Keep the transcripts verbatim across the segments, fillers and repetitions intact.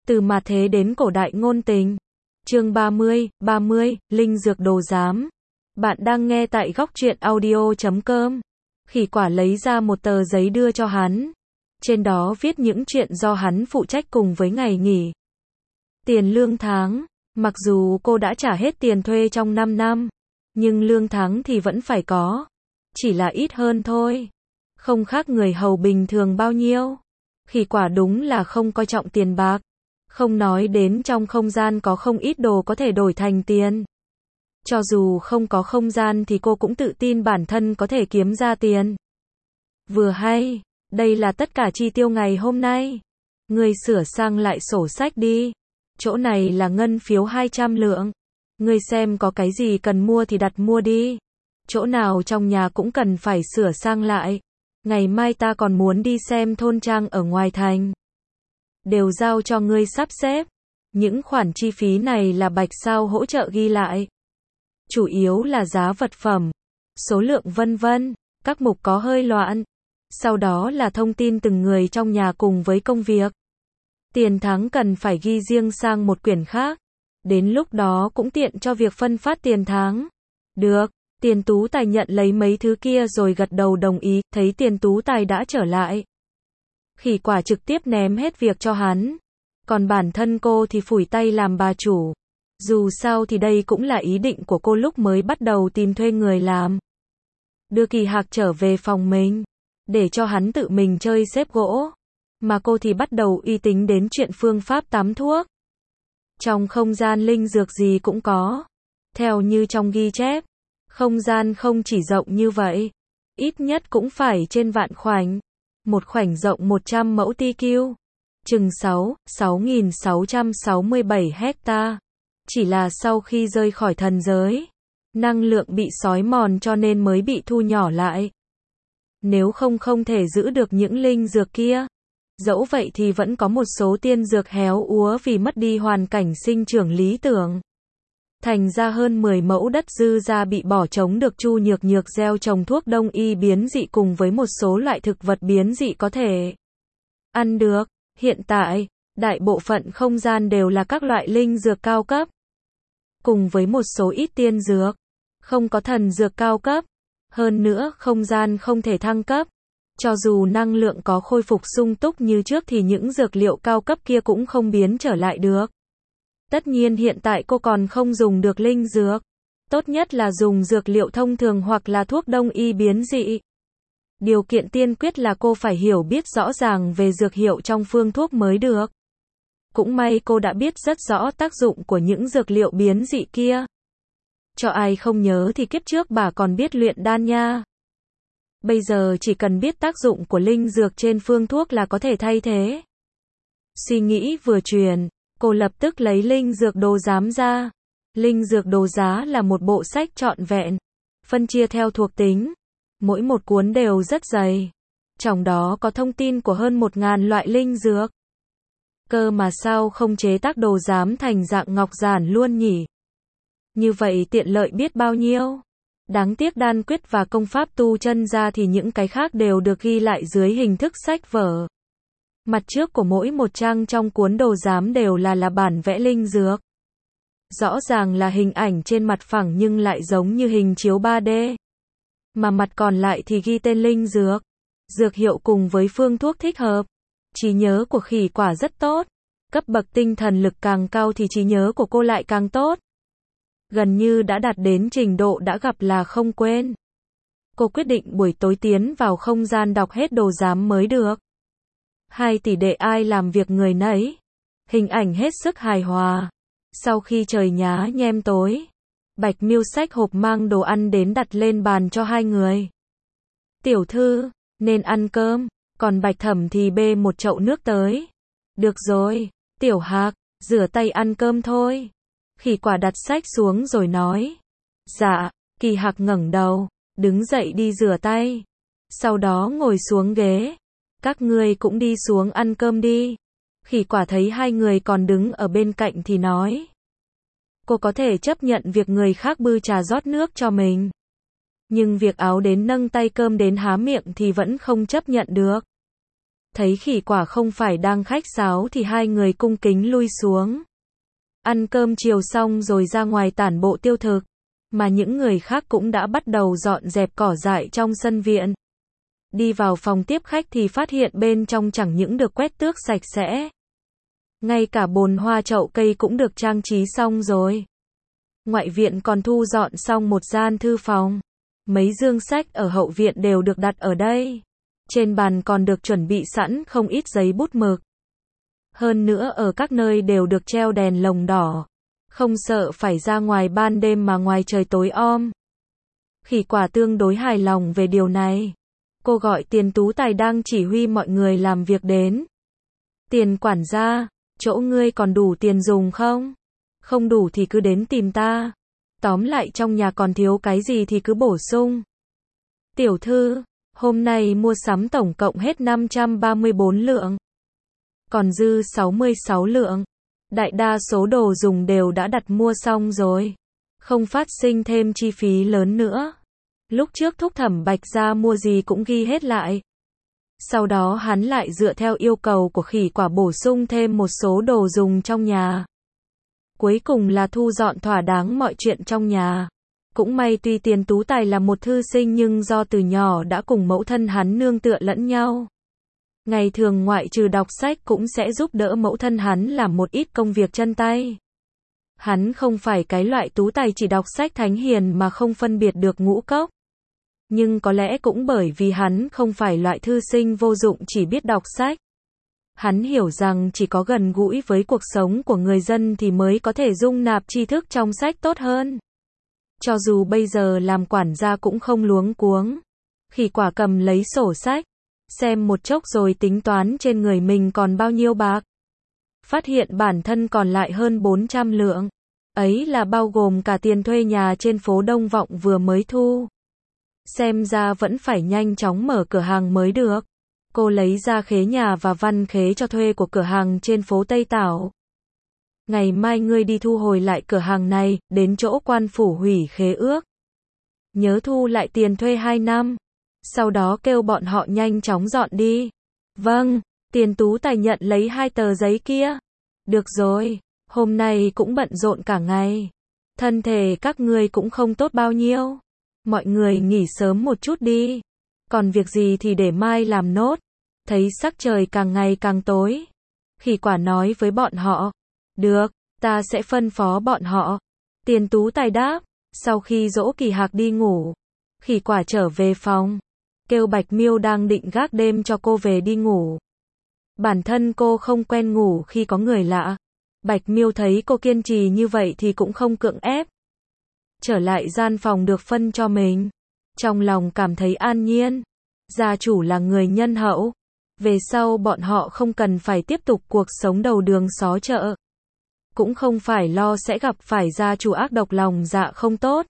Từ mà thế đến cổ đại ngôn tình. Chương ba mươi, ba mươi, Linh dược đồ giám. Bạn đang nghe tại góc truyện audio chấm com. Khỉ quả lấy ra một tờ giấy đưa cho hắn. Trên đó viết những chuyện do hắn phụ trách cùng với ngày nghỉ. Tiền lương tháng. Mặc dù cô đã trả hết tiền thuê trong năm năm, nhưng lương tháng thì vẫn phải có. Chỉ là ít hơn thôi. Không khác người hầu bình thường bao nhiêu. Khỉ quả đúng là không coi trọng tiền bạc. Không nói đến trong không gian có không ít đồ có thể đổi thành tiền. Cho dù không có không gian thì cô cũng tự tin bản thân có thể kiếm ra tiền. Vừa hay, đây là tất cả chi tiêu ngày hôm nay. Ngươi sửa sang lại sổ sách đi. Chỗ này là ngân phiếu hai trăm lượng. Ngươi xem có cái gì cần mua thì đặt mua đi. Chỗ nào trong nhà cũng cần phải sửa sang lại. Ngày mai ta còn muốn đi xem thôn trang ở ngoài thành. Đều giao cho ngươi sắp xếp. Những khoản chi phí này là Bạch Sao hỗ trợ ghi lại. Chủ yếu là giá vật phẩm, số lượng vân vân, các mục có hơi loạn. Sau đó là thông tin từng người trong nhà cùng với công việc. Tiền tháng cần phải ghi riêng sang một quyển khác. Đến lúc đó cũng tiện cho việc phân phát tiền tháng. Được, Tiền Tú Tài nhận lấy mấy thứ kia rồi gật đầu đồng ý, thấy Tiền Tú Tài đã trở lại. Khỉ quả trực tiếp ném hết việc cho hắn. Còn bản thân cô thì phủi tay làm bà chủ. Dù sao thì đây cũng là ý định của cô lúc mới bắt đầu tìm thuê người làm. Đưa Kỳ Hạc trở về phòng mình, để cho hắn tự mình chơi xếp gỗ. Mà cô thì bắt đầu uy tín đến chuyện phương pháp tắm thuốc. Trong không gian linh dược gì cũng có. Theo như trong ghi chép, không gian không chỉ rộng như vậy. Ít nhất cũng phải trên vạn khoảnh. Một khoảnh rộng một trăm mẫu ti kiu. Chừng sáu, sáu nghìn sáu trăm sáu mươi bảy hecta. Chỉ là sau khi rơi khỏi thần giới, năng lượng bị xói mòn cho nên mới bị thu nhỏ lại. Nếu không không thể giữ được những linh dược kia. Dẫu vậy thì vẫn có một số tiên dược héo úa vì mất đi hoàn cảnh sinh trưởng lý tưởng. Thành ra hơn mười mẫu đất dư ra bị bỏ trống được Chu Nhược Nhược gieo trồng thuốc đông y biến dị cùng với một số loại thực vật biến dị có thể ăn được. Hiện tại, đại bộ phận không gian đều là các loại linh dược cao cấp. Cùng với một số ít tiên dược. Không có thần dược cao cấp. Hơn nữa không gian không thể thăng cấp. Cho dù năng lượng có khôi phục sung túc như trước thì những dược liệu cao cấp kia cũng không biến trở lại được. Tất nhiên hiện tại cô còn không dùng được linh dược. Tốt nhất là dùng dược liệu thông thường hoặc là thuốc đông y biến dị. Điều kiện tiên quyết là cô phải hiểu biết rõ ràng về dược hiệu trong phương thuốc mới được. Cũng may cô đã biết rất rõ tác dụng của những dược liệu biến dị kia. Cho ai không nhớ thì kiếp trước bà còn biết luyện đan nha. Bây giờ chỉ cần biết tác dụng của linh dược trên phương thuốc là có thể thay thế. Suy nghĩ vừa truyền, cô lập tức lấy linh dược đồ giám ra. Linh dược đồ giá là một bộ sách trọn vẹn, phân chia theo thuộc tính. Mỗi một cuốn đều rất dày. Trong đó có thông tin của hơn một ngàn loại linh dược. Cơ mà sao không chế tác đồ giám thành dạng ngọc giản luôn nhỉ? Như vậy tiện lợi biết bao nhiêu. Đáng tiếc đan quyết và công pháp tu chân ra thì những cái khác đều được ghi lại dưới hình thức sách vở. Mặt trước của mỗi một trang trong cuốn đồ giám đều là là bản vẽ linh dược. Rõ ràng là hình ảnh trên mặt phẳng nhưng lại giống như hình chiếu ba D. Mà mặt còn lại thì ghi tên linh dược, dược hiệu cùng với phương thuốc thích hợp. Trí nhớ của khỉ quả rất tốt. Cấp bậc tinh thần lực càng cao thì trí nhớ của cô lại càng tốt. Gần như đã đạt đến trình độ đã gặp là không quên. Cô quyết định buổi tối tiến vào không gian đọc hết đồ giám mới được. Hai tỷ đệ ai làm việc người nấy. Hình ảnh hết sức hài hòa. Sau khi trời nhá nhem tối, Bạch Miêu xách hộp mang đồ ăn đến đặt lên bàn cho hai người. Tiểu thư, nên ăn cơm, còn Bạch Thẩm thì bê một chậu nước tới. Được rồi, Tiểu Hạc, rửa tay ăn cơm thôi. Khỉ quả đặt sách xuống rồi nói. Dạ, Kỳ Hạc ngẩng đầu, đứng dậy đi rửa tay. Sau đó ngồi xuống ghế. Các ngươi cũng đi xuống ăn cơm đi. Khỉ quả thấy hai người còn đứng ở bên cạnh thì nói. Cô có thể chấp nhận việc người khác bưng trà rót nước cho mình. Nhưng việc áo đến nâng tay cơm đến há miệng thì vẫn không chấp nhận được. Thấy khỉ quả không phải đang khách sáo thì hai người cung kính lui xuống. Ăn cơm chiều xong rồi ra ngoài tản bộ tiêu thực, mà những người khác cũng đã bắt đầu dọn dẹp cỏ dại trong sân viện. Đi vào phòng tiếp khách thì phát hiện bên trong chẳng những được quét tước sạch sẽ, ngay cả bồn hoa chậu cây cũng được trang trí xong rồi. Ngoại viện còn thu dọn xong một gian thư phòng. Mấy dương sách ở hậu viện đều được đặt ở đây. Trên bàn còn được chuẩn bị sẵn không ít giấy bút mực. Hơn nữa ở các nơi đều được treo đèn lồng đỏ. Không sợ phải ra ngoài ban đêm mà ngoài trời tối om. Khỉ quả tương đối hài lòng về điều này. Cô gọi Tiền Tú Tài đang chỉ huy mọi người làm việc đến. Tiền quản gia, chỗ ngươi còn đủ tiền dùng không? Không đủ thì cứ đến tìm ta. Tóm lại trong nhà còn thiếu cái gì thì cứ bổ sung. Tiểu thư, hôm nay mua sắm tổng cộng hết năm trăm ba mươi bốn lượng. Còn dư sáu mươi sáu lượng. Đại đa số đồ dùng đều đã đặt mua xong rồi. Không phát sinh thêm chi phí lớn nữa. Lúc trước thúc Thẩm Bạch ra mua gì cũng ghi hết lại. Sau đó hắn lại dựa theo yêu cầu của khỉ quả bổ sung thêm một số đồ dùng trong nhà. Cuối cùng là thu dọn thỏa đáng mọi chuyện trong nhà. Cũng may tuy Tiền Tú Tài là một thư sinh nhưng do từ nhỏ đã cùng mẫu thân hắn nương tựa lẫn nhau. Ngày thường ngoại trừ đọc sách cũng sẽ giúp đỡ mẫu thân hắn làm một ít công việc chân tay. Hắn không phải cái loại tú tài chỉ đọc sách thánh hiền mà không phân biệt được ngũ cốc. Nhưng có lẽ cũng bởi vì hắn không phải loại thư sinh vô dụng chỉ biết đọc sách. Hắn hiểu rằng chỉ có gần gũi với cuộc sống của người dân thì mới có thể dung nạp tri thức trong sách tốt hơn. Cho dù bây giờ làm quản gia cũng không luống cuống. Khỉ quả cầm lấy sổ sách, xem một chốc rồi tính toán trên người mình còn bao nhiêu bạc. Phát hiện bản thân còn lại hơn bốn trăm lượng. Ấy là bao gồm cả tiền thuê nhà trên phố Đông Vọng vừa mới thu. Xem ra vẫn phải nhanh chóng mở cửa hàng mới được. Cô lấy ra khế nhà và văn khế cho thuê của cửa hàng trên phố Tây Tảo. Ngày mai ngươi đi thu hồi lại cửa hàng này, đến chỗ quan phủ hủy khế ước. Nhớ thu lại tiền thuê hai năm. Sau đó kêu bọn họ nhanh chóng dọn đi. Vâng, Tiền Tú Tài nhận lấy hai tờ giấy kia. Được rồi, hôm nay cũng bận rộn cả ngày. Thân thể các ngươi cũng không tốt bao nhiêu. Mọi người nghỉ sớm một chút đi. Còn việc gì thì để mai làm nốt. Thấy sắc trời càng ngày càng tối. Khỉ quả nói với bọn họ. Được, ta sẽ phân phó bọn họ. Tiền Tú Tài đáp. Sau khi dỗ Kỳ Hạc đi ngủ, khỉ quả trở về phòng. Kêu Bạch Miêu đang định gác đêm cho cô về đi ngủ. Bản thân cô không quen ngủ khi có người lạ. Bạch Miêu thấy cô kiên trì như vậy thì cũng không cưỡng ép. Trở lại gian phòng được phân cho mình. Trong lòng cảm thấy an nhiên. Gia chủ là người nhân hậu. Về sau bọn họ không cần phải tiếp tục cuộc sống đầu đường xó chợ. Cũng không phải lo sẽ gặp phải gia chủ ác độc lòng dạ không tốt.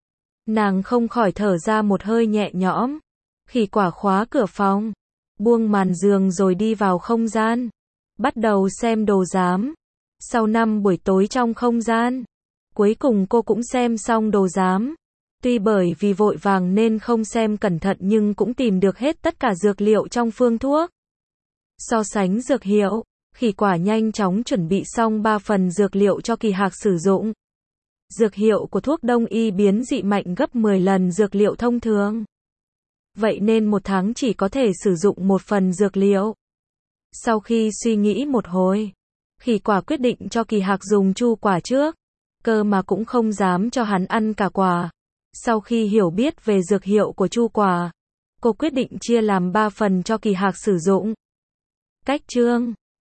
Nàng không khỏi thở ra một hơi nhẹ nhõm. Khỉ quả khóa cửa phòng, buông màn giường rồi đi vào không gian. Bắt đầu xem đồ giám. Sau năm buổi tối trong không gian, cuối cùng cô cũng xem xong đồ giám. Tuy bởi vì vội vàng nên không xem cẩn thận nhưng cũng tìm được hết tất cả dược liệu trong phương thuốc. So sánh dược hiệu, khỉ quả nhanh chóng chuẩn bị xong ba phần dược liệu cho Kỳ Hạc sử dụng. Dược hiệu của thuốc đông y biến dị mạnh gấp mười lần dược liệu thông thường. Vậy nên một tháng chỉ có thể sử dụng một phần dược liệu. Sau khi suy nghĩ một hồi, khỉ quả quyết định cho Kỳ Hạc dùng chu quả trước. Cơ mà cũng không dám cho hắn ăn cả quả. Sau khi hiểu biết về dược hiệu của chu quả, cô quyết định chia làm ba phần cho Kỳ Hạc sử dụng. Cách chương